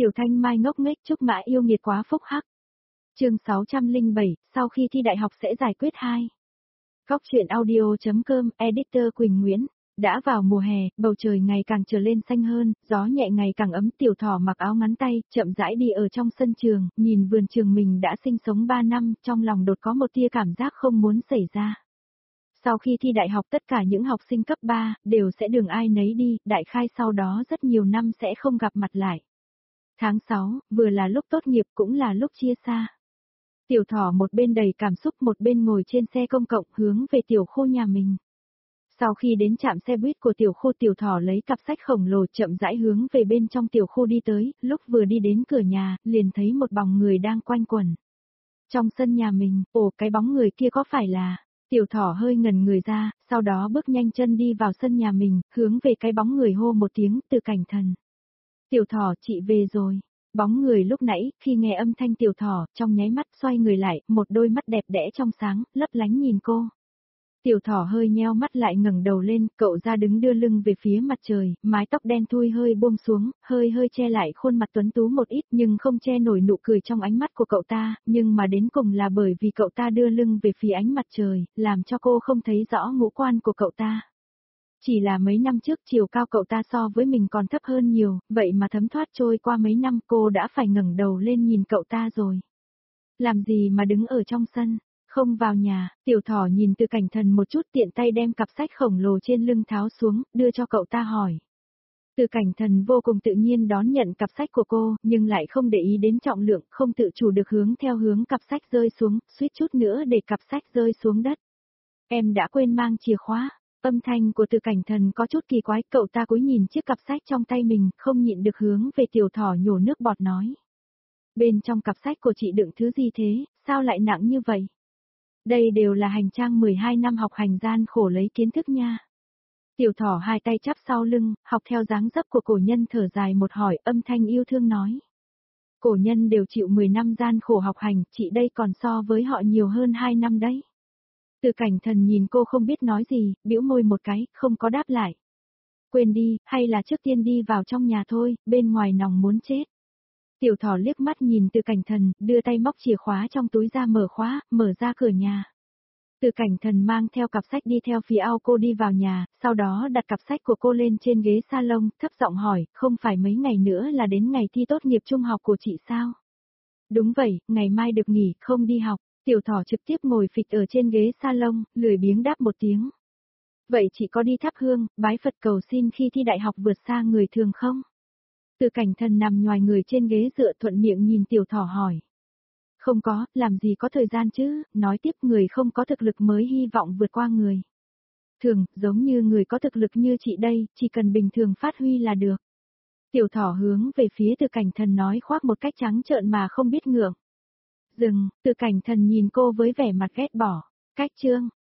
Tiểu Thanh Mai ngốc nghếch chúc Mã yêu nghiệt quá phúc hắc. Chương 607, sau khi thi đại học sẽ giải quyết 2. Góc truyện audio.com, editor Quỳnh Nguyễn. Đã vào mùa hè, bầu trời ngày càng trở lên xanh hơn, gió nhẹ ngày càng ấm. Tiểu Thỏ mặc áo ngắn tay, chậm rãi đi ở trong sân trường, nhìn vườn trường mình đã sinh sống 3 năm, trong lòng đột có một tia cảm giác không muốn xảy ra. Sau khi thi đại học tất cả những học sinh cấp 3, đều sẽ đường ai nấy đi, đại khai sau đó rất nhiều năm sẽ không gặp mặt lại. Tháng 6, vừa là lúc tốt nghiệp cũng là lúc chia xa. Tiểu Thỏ một bên đầy cảm xúc một bên ngồi trên xe công cộng hướng về tiểu khu nhà mình. Sau khi đến trạm xe buýt của tiểu khu, Tiểu Thỏ lấy cặp sách khổng lồ chậm rãi hướng về bên trong tiểu khu đi tới, lúc vừa đi đến cửa nhà, liền thấy một bóng người đang quanh quẩn. Trong sân nhà mình, cái bóng người kia có phải là... Tiểu Thỏ hơi ngẩn người ra, sau đó bước nhanh chân đi vào sân nhà mình, hướng về cái bóng người hô một tiếng, Từ Cảnh Thần. Tiểu Thỏ, chị về rồi. Bóng người lúc nãy, khi nghe âm thanh Tiểu Thỏ, trong nháy mắt xoay người lại, một đôi mắt đẹp đẽ trong sáng, lấp lánh nhìn cô. Tiểu Thỏ hơi nheo mắt lại ngẩng đầu lên, cậu ra đứng đưa lưng về phía mặt trời, mái tóc đen thui hơi buông xuống, hơi che lại khuôn mặt tuấn tú một ít nhưng không che nổi nụ cười trong ánh mắt của cậu ta, nhưng mà đến cùng là bởi vì cậu ta đưa lưng về phía ánh mặt trời, làm cho cô không thấy rõ ngũ quan của cậu ta. Chỉ là mấy năm trước chiều cao cậu ta so với mình còn thấp hơn nhiều, vậy mà thấm thoát trôi qua mấy năm cô đã phải ngẩng đầu lên nhìn cậu ta rồi. Làm gì mà đứng ở trong sân? Không vào nhà. Tiểu Thỏ nhìn Từ Cảnh Thần một chút, tiện tay đem cặp sách khổng lồ trên lưng tháo xuống, đưa cho cậu ta hỏi. Từ Cảnh Thần vô cùng tự nhiên đón nhận cặp sách của cô, nhưng lại không để ý đến trọng lượng, không tự chủ được hướng theo hướng cặp sách rơi xuống, suýt chút nữa để cặp sách rơi xuống đất. Em đã quên mang chìa khóa. Âm thanh của Từ Cảnh Thần có chút kỳ quái, cậu ta cúi nhìn chiếc cặp sách trong tay mình, không nhịn được hướng về Tiểu Thỏ nhổ nước bọt nói. Bên trong cặp sách của chị đựng thứ gì thế, sao lại nặng như vậy? Đây đều là hành trang 12 năm học hành gian khổ lấy kiến thức nha. Tiểu Thỏ hai tay chắp sau lưng, học theo dáng dấp của cổ nhân, thở dài một hỏi, âm thanh yêu thương nói. Cổ nhân đều chịu 10 năm gian khổ học hành, chị đây còn so với họ nhiều hơn 2 năm đấy. Từ Cảnh Thần nhìn cô không biết nói gì, bĩu môi một cái, không có đáp lại. Quên đi, hay là trước tiên đi vào trong nhà thôi, bên ngoài nóng muốn chết. Tiểu Thỏ liếc mắt nhìn Từ Cảnh Thần, đưa tay móc chìa khóa trong túi ra mở khóa, mở ra cửa nhà. Từ Cảnh Thần mang theo cặp sách đi theo phía ao cô đi vào nhà, sau đó đặt cặp sách của cô lên trên ghế salon, thấp giọng hỏi, không phải mấy ngày nữa là đến ngày thi tốt nghiệp trung học của chị sao? Đúng vậy, ngày mai được nghỉ, không đi học. Tiểu Thỏ trực tiếp ngồi phịch ở trên ghế salon, lười biếng đáp một tiếng. Vậy chị có đi thắp hương, bái Phật cầu xin khi thi đại học vượt xa người thường không? Từ Cảnh Thần nằm nhoài người trên ghế dựa thuận miệng nhìn Tiểu Thỏ hỏi. Không có, làm gì có thời gian chứ, nói tiếp người không có thực lực mới hy vọng vượt qua người. Thường, giống như người có thực lực như chị đây, chỉ cần bình thường phát huy là được. Tiểu Thỏ hướng về phía Từ Cảnh Thần nói khoác một cách trắng trợn mà không biết ngượng. Dừng, Từ Cảnh Thần nhìn cô với vẻ mặt ghét bỏ. Cách chương.